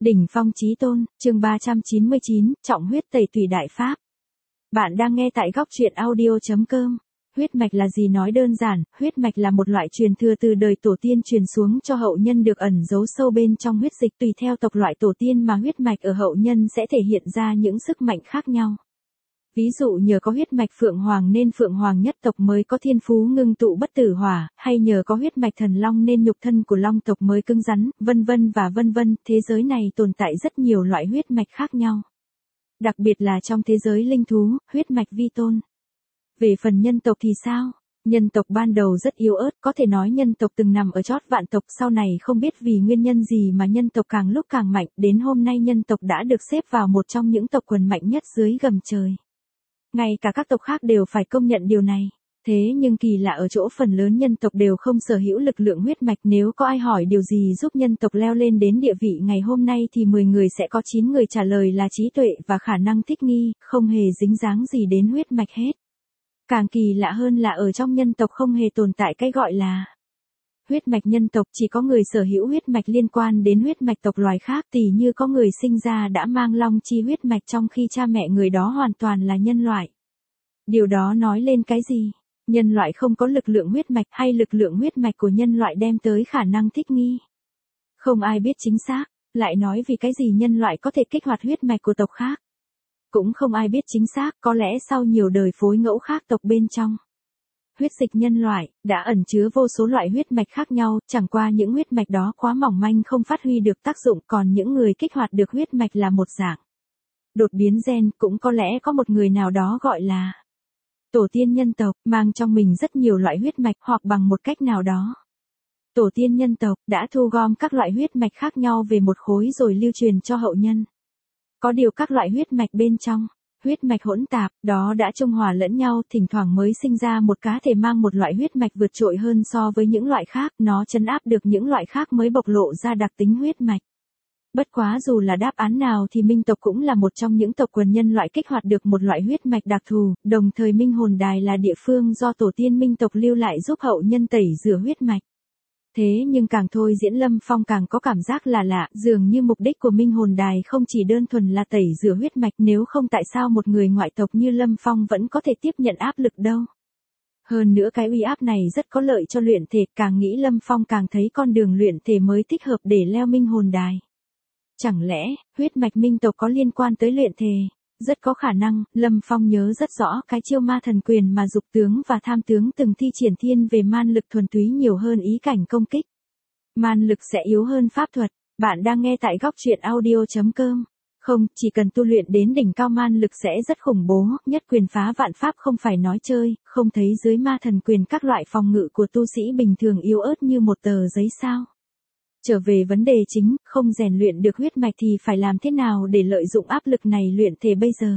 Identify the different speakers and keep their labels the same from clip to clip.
Speaker 1: Đỉnh phong chí tôn, chương 399, trọng huyết tẩy tùy đại pháp. Bạn đang nghe tại góc truyện audio.com. Huyết mạch là gì nói đơn giản, huyết mạch là một loại truyền thừa từ đời tổ tiên truyền xuống cho hậu nhân được ẩn giấu sâu bên trong huyết dịch, tùy theo tộc loại tổ tiên mà huyết mạch ở hậu nhân sẽ thể hiện ra những sức mạnh khác nhau. Ví dụ nhờ có huyết mạch Phượng Hoàng nên Phượng Hoàng nhất tộc mới có thiên phú ngưng tụ bất tử hỏa, hay nhờ có huyết mạch Thần Long nên nhục thân của Long tộc mới cứng rắn, vân vân và vân vân. Thế giới này tồn tại rất nhiều loại huyết mạch khác nhau. Đặc biệt là trong thế giới linh thú, huyết mạch vi tôn. Về phần nhân tộc thì sao? Nhân tộc ban đầu rất yếu ớt, có thể nói nhân tộc từng nằm ở chót vạn tộc, sau này không biết vì nguyên nhân gì mà nhân tộc càng lúc càng mạnh, đến hôm nay nhân tộc đã được xếp vào một trong những tộc quần mạnh nhất dưới gầm trời. Ngay cả các tộc khác đều phải công nhận điều này. Thế nhưng kỳ lạ ở chỗ phần lớn nhân tộc đều không sở hữu lực lượng huyết mạch. Nếu có ai hỏi điều gì giúp nhân tộc leo lên đến địa vị ngày hôm nay thì 10 người sẽ có 9 người trả lời là trí tuệ và khả năng thích nghi, không hề dính dáng gì đến huyết mạch hết. Càng kỳ lạ hơn là ở trong nhân tộc không hề tồn tại cái gọi là huyết mạch nhân tộc, chỉ có người sở hữu huyết mạch liên quan đến huyết mạch tộc loài khác, tỉ như có người sinh ra đã mang long chi huyết mạch trong khi cha mẹ người đó hoàn toàn là nhân loại. Điều đó nói lên cái gì? Nhân loại không có lực lượng huyết mạch hay lực lượng huyết mạch của nhân loại đem tới khả năng thích nghi? Không ai biết chính xác, lại nói vì cái gì nhân loại có thể kích hoạt huyết mạch của tộc khác? Cũng không ai biết chính xác, có lẽ sau nhiều đời phối ngẫu khác tộc bên trong huyết dịch nhân loại đã ẩn chứa vô số loại huyết mạch khác nhau, chẳng qua những huyết mạch đó quá mỏng manh không phát huy được tác dụng, còn những người kích hoạt được huyết mạch là một dạng đột biến gen. Cũng có lẽ có một người nào đó gọi là tổ tiên nhân tộc, mang trong mình rất nhiều loại huyết mạch, hoặc bằng một cách nào đó tổ tiên nhân tộc đã thu gom các loại huyết mạch khác nhau về một khối rồi lưu truyền cho hậu nhân. Có điều các loại huyết mạch bên trong huyết mạch hỗn tạp đó đã trung hòa lẫn nhau, thỉnh thoảng mới sinh ra một cá thể mang một loại huyết mạch vượt trội hơn so với những loại khác, nó trấn áp được những loại khác mới bộc lộ ra đặc tính huyết mạch. Bất quá dù là đáp án nào thì minh tộc cũng là một trong những tộc quần nhân loại kích hoạt được một loại huyết mạch đặc thù, đồng thời minh hồn đài là địa phương do tổ tiên minh tộc lưu lại giúp hậu nhân tẩy rửa huyết mạch. Thế nhưng càng thôi diễn Lâm Phong càng có cảm giác là lạ, dường như mục đích của minh hồn đài không chỉ đơn thuần là tẩy rửa huyết mạch, nếu không tại sao một người ngoại tộc như Lâm Phong vẫn có thể tiếp nhận áp lực đâu. Hơn nữa cái uy áp này rất có lợi cho luyện thể, càng nghĩ Lâm Phong càng thấy con đường luyện thể mới thích hợp để leo minh hồn đài. Chẳng lẽ, huyết mạch minh tộc có liên quan tới luyện thể? Rất có khả năng, Lâm Phong nhớ rất rõ cái chiêu ma thần quyền mà dục tướng và tham tướng từng thi triển thiên về man lực thuần túy nhiều hơn ý cảnh công kích. Man lực sẽ yếu hơn pháp thuật. Bạn đang nghe tại góc truyện audio.com. Không, chỉ cần tu luyện đến đỉnh cao man lực sẽ rất khủng bố, nhất quyền phá vạn pháp không phải nói chơi, không thấy dưới ma thần quyền các loại phòng ngự của tu sĩ bình thường yếu ớt như một tờ giấy sao? Trở về vấn đề chính, không rèn luyện được huyết mạch thì phải làm thế nào để lợi dụng áp lực này luyện thể bây giờ?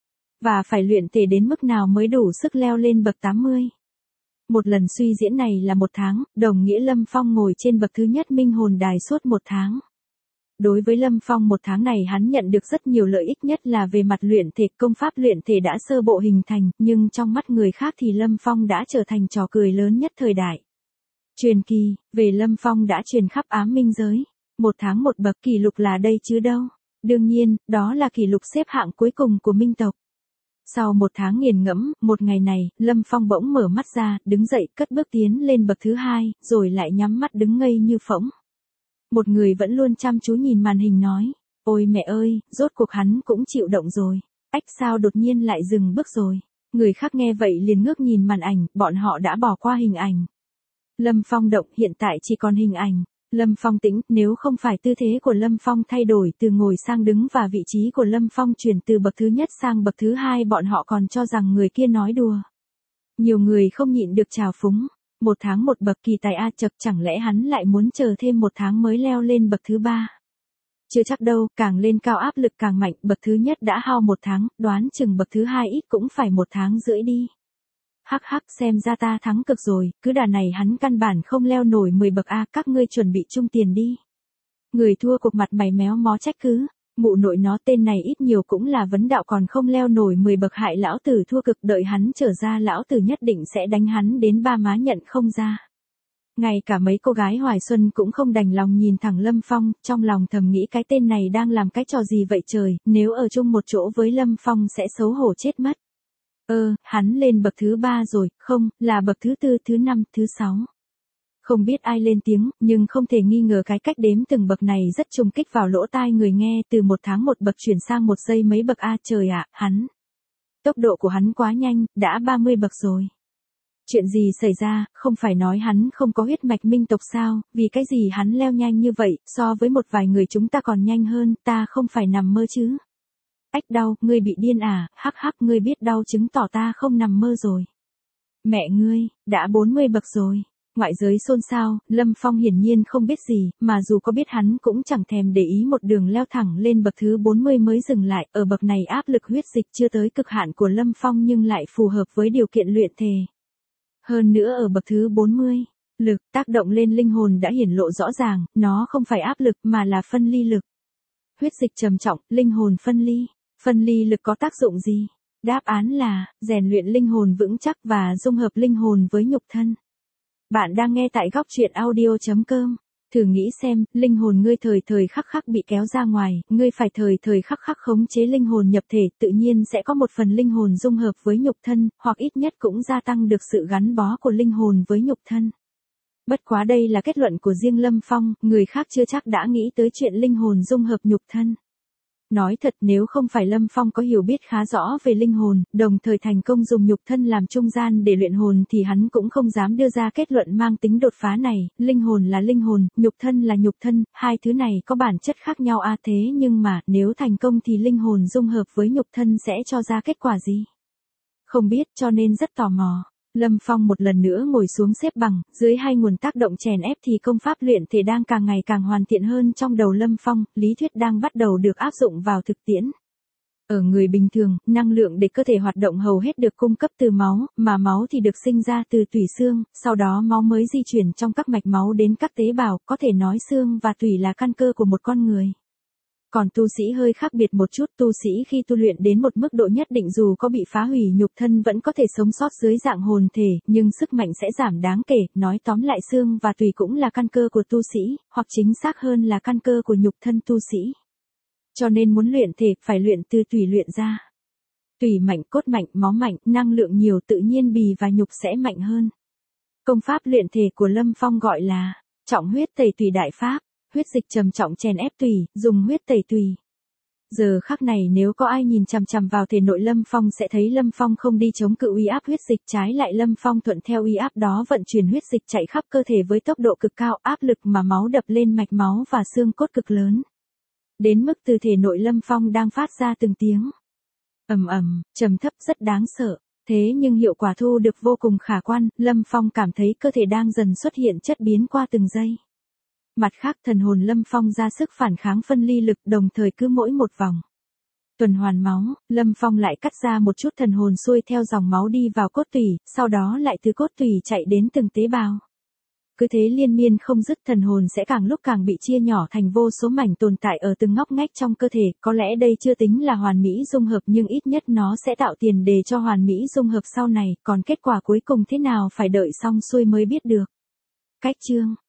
Speaker 1: Và phải luyện thể đến mức nào mới đủ sức leo lên bậc 80? Một lần suy diễn này là 1 tháng, đồng nghĩa Lâm Phong ngồi trên bậc thứ nhất minh hồn đài suốt 1 tháng. Đối với Lâm Phong 1 tháng này hắn nhận được rất nhiều lợi ích, nhất là về mặt luyện thể, công pháp luyện thể đã sơ bộ hình thành, nhưng trong mắt người khác thì Lâm Phong đã trở thành trò cười lớn nhất thời đại. Truyền kỳ về Lâm Phong đã truyền khắp ám minh giới. 1 tháng 1 bậc, kỷ lục là đây chứ đâu. Đương nhiên, đó là kỷ lục xếp hạng cuối cùng của minh tộc. Sau 1 tháng nghiền ngẫm, một ngày này, Lâm Phong bỗng mở mắt ra, đứng dậy, cất bước tiến lên bậc thứ 2, rồi lại nhắm mắt đứng ngây như phỗng. Một người vẫn luôn chăm chú nhìn màn hình nói, ôi mẹ ơi, rốt cuộc hắn cũng chịu động rồi. Ách, sao đột nhiên lại dừng bước rồi? Người khác nghe vậy liền ngước nhìn màn ảnh, bọn họ đã bỏ qua hình ảnh. Lâm Phong động, hiện tại chỉ còn hình ảnh. Lâm Phong tĩnh, nếu không phải tư thế của Lâm Phong thay đổi từ ngồi sang đứng và vị trí của Lâm Phong chuyển từ bậc thứ nhất sang bậc thứ 2, bọn họ còn cho rằng người kia nói đùa. Nhiều người không nhịn được trào phúng. 1 tháng 1 bậc, kỳ tài a, chậc, chẳng lẽ hắn lại muốn chờ thêm 1 tháng mới leo lên bậc thứ 3? Chưa chắc đâu, càng lên cao áp lực càng mạnh, bậc thứ nhất đã hao 1 tháng, đoán chừng bậc thứ 2 ít cũng phải 1 tháng rưỡi đi. Hắc hắc, xem ra ta thắng cực rồi, cứ đà này hắn căn bản không leo nổi 10 bậc a, các ngươi chuẩn bị chung tiền đi. Người thua cuộc mặt mày méo mó trách cứ, mụ nội nó, tên này ít nhiều cũng là vấn đạo còn không leo nổi 10 bậc, hại lão tử thua cực, đợi hắn trở ra lão tử nhất định sẽ đánh hắn đến ba má nhận không ra. Ngay cả mấy cô gái Hoài Xuân cũng không đành lòng nhìn thẳng Lâm Phong, trong lòng thầm nghĩ cái tên này đang làm cái trò gì vậy trời, nếu ở chung một chỗ với Lâm Phong sẽ xấu hổ chết mất. Hắn lên bậc thứ 3 rồi, không, là bậc thứ 4, thứ 5, thứ 6. Không biết ai lên tiếng, nhưng không thể nghi ngờ cái cách đếm từng bậc này rất trùng kích vào lỗ tai người nghe, từ 1 tháng 1 bậc chuyển sang 1 giây mấy bậc a trời ạ, tốc độ của hắn quá nhanh, đã 30 bậc rồi. Chuyện gì xảy ra, không phải nói hắn không có huyết mạch minh tộc sao, vì cái gì hắn leo nhanh như vậy, so với một vài người chúng ta còn nhanh hơn, ta không phải nằm mơ chứ. Ách đau, ngươi bị điên à, hắc hắc, ngươi biết đau chứng tỏ ta không nằm mơ rồi. Mẹ ngươi, đã 40 bậc rồi. Ngoại giới xôn xao, Lâm Phong hiển nhiên không biết gì, mà dù có biết hắn cũng chẳng thèm để ý, một đường leo thẳng lên bậc thứ 40 mới dừng lại, ở bậc này áp lực huyết dịch chưa tới cực hạn của Lâm Phong nhưng lại phù hợp với điều kiện luyện thể. Hơn nữa ở bậc thứ 40, lực tác động lên linh hồn đã hiển lộ rõ ràng, nó không phải áp lực mà là phân ly lực. Huyết dịch trầm trọng, linh hồn phân ly. Phân ly lực có tác dụng gì? Đáp án là, rèn luyện linh hồn vững chắc và dung hợp linh hồn với nhục thân. Bạn đang nghe tại góc truyện audio.com. Thử nghĩ xem, linh hồn ngươi thời thời khắc khắc bị kéo ra ngoài, ngươi phải thời thời khắc khắc khống chế linh hồn nhập thể, tự nhiên sẽ có một phần linh hồn dung hợp với nhục thân, hoặc ít nhất cũng gia tăng được sự gắn bó của linh hồn với nhục thân. Bất quá đây là kết luận của riêng Lâm Phong, người khác chưa chắc đã nghĩ tới chuyện linh hồn dung hợp nhục thân. Nói thật, nếu không phải Lâm Phong có hiểu biết khá rõ về linh hồn, đồng thời thành công dùng nhục thân làm trung gian để luyện hồn thì hắn cũng không dám đưa ra kết luận mang tính đột phá này, linh hồn là linh hồn, nhục thân là nhục thân, hai thứ này có bản chất khác nhau thế nhưng mà, nếu thành công thì linh hồn dung hợp với nhục thân sẽ cho ra kết quả gì? Không biết, cho nên rất tò mò. Lâm Phong một lần nữa ngồi xuống xếp bằng, dưới hai nguồn tác động chèn ép thì công pháp luyện thể đang càng ngày càng hoàn thiện hơn trong đầu Lâm Phong, lý thuyết đang bắt đầu được áp dụng vào thực tiễn. Ở người bình thường, năng lượng để cơ thể hoạt động hầu hết được cung cấp từ máu, mà máu thì được sinh ra từ tủy xương, sau đó máu mới di chuyển trong các mạch máu đến các tế bào, có thể nói xương và tủy là căn cơ của một con người. Còn tu sĩ hơi khác biệt một chút, tu sĩ khi tu luyện đến một mức độ nhất định dù có bị phá hủy nhục thân vẫn có thể sống sót dưới dạng hồn thể, nhưng sức mạnh sẽ giảm đáng kể, nói tóm lại xương và tủy cũng là căn cơ của tu sĩ, hoặc chính xác hơn là căn cơ của nhục thân tu sĩ. Cho nên muốn luyện thể, phải luyện từ tủy luyện ra. Tủy mạnh, cốt mạnh, máu mạnh, năng lượng nhiều tự nhiên bì và nhục sẽ mạnh hơn. Công pháp luyện thể của Lâm Phong gọi là trọng huyết tẩy tủy đại pháp. Huyết dịch trầm trọng chèn ép tủy, dùng huyết tẩy tủy. Giờ khắc này nếu có ai nhìn chằm chằm vào thể nội Lâm Phong sẽ thấy Lâm Phong không đi chống cự uy áp huyết dịch, trái lại Lâm Phong thuận theo uy áp đó vận chuyển huyết dịch chạy khắp cơ thể với tốc độ cực cao, áp lực mà máu đập lên mạch máu và xương cốt cực lớn. Đến mức từ thể nội Lâm Phong đang phát ra từng tiếng ầm ầm, trầm thấp rất đáng sợ. Thế nhưng hiệu quả thu được vô cùng khả quan, Lâm Phong cảm thấy cơ thể đang dần xuất hiện chất biến qua từng giây. Mặt khác thần hồn Lâm Phong ra sức phản kháng phân ly lực, đồng thời cứ mỗi một vòng tuần hoàn máu, Lâm Phong lại cắt ra một chút thần hồn xuôi theo dòng máu đi vào cốt tủy, sau đó lại từ cốt tủy chạy đến từng tế bào. Cứ thế liên miên không dứt, thần hồn sẽ càng lúc càng bị chia nhỏ thành vô số mảnh tồn tại ở từng ngóc ngách trong cơ thể, có lẽ đây chưa tính là hoàn mỹ dung hợp nhưng ít nhất nó sẽ tạo tiền đề cho hoàn mỹ dung hợp sau này, còn kết quả cuối cùng thế nào phải đợi xong xuôi mới biết được. Cách chương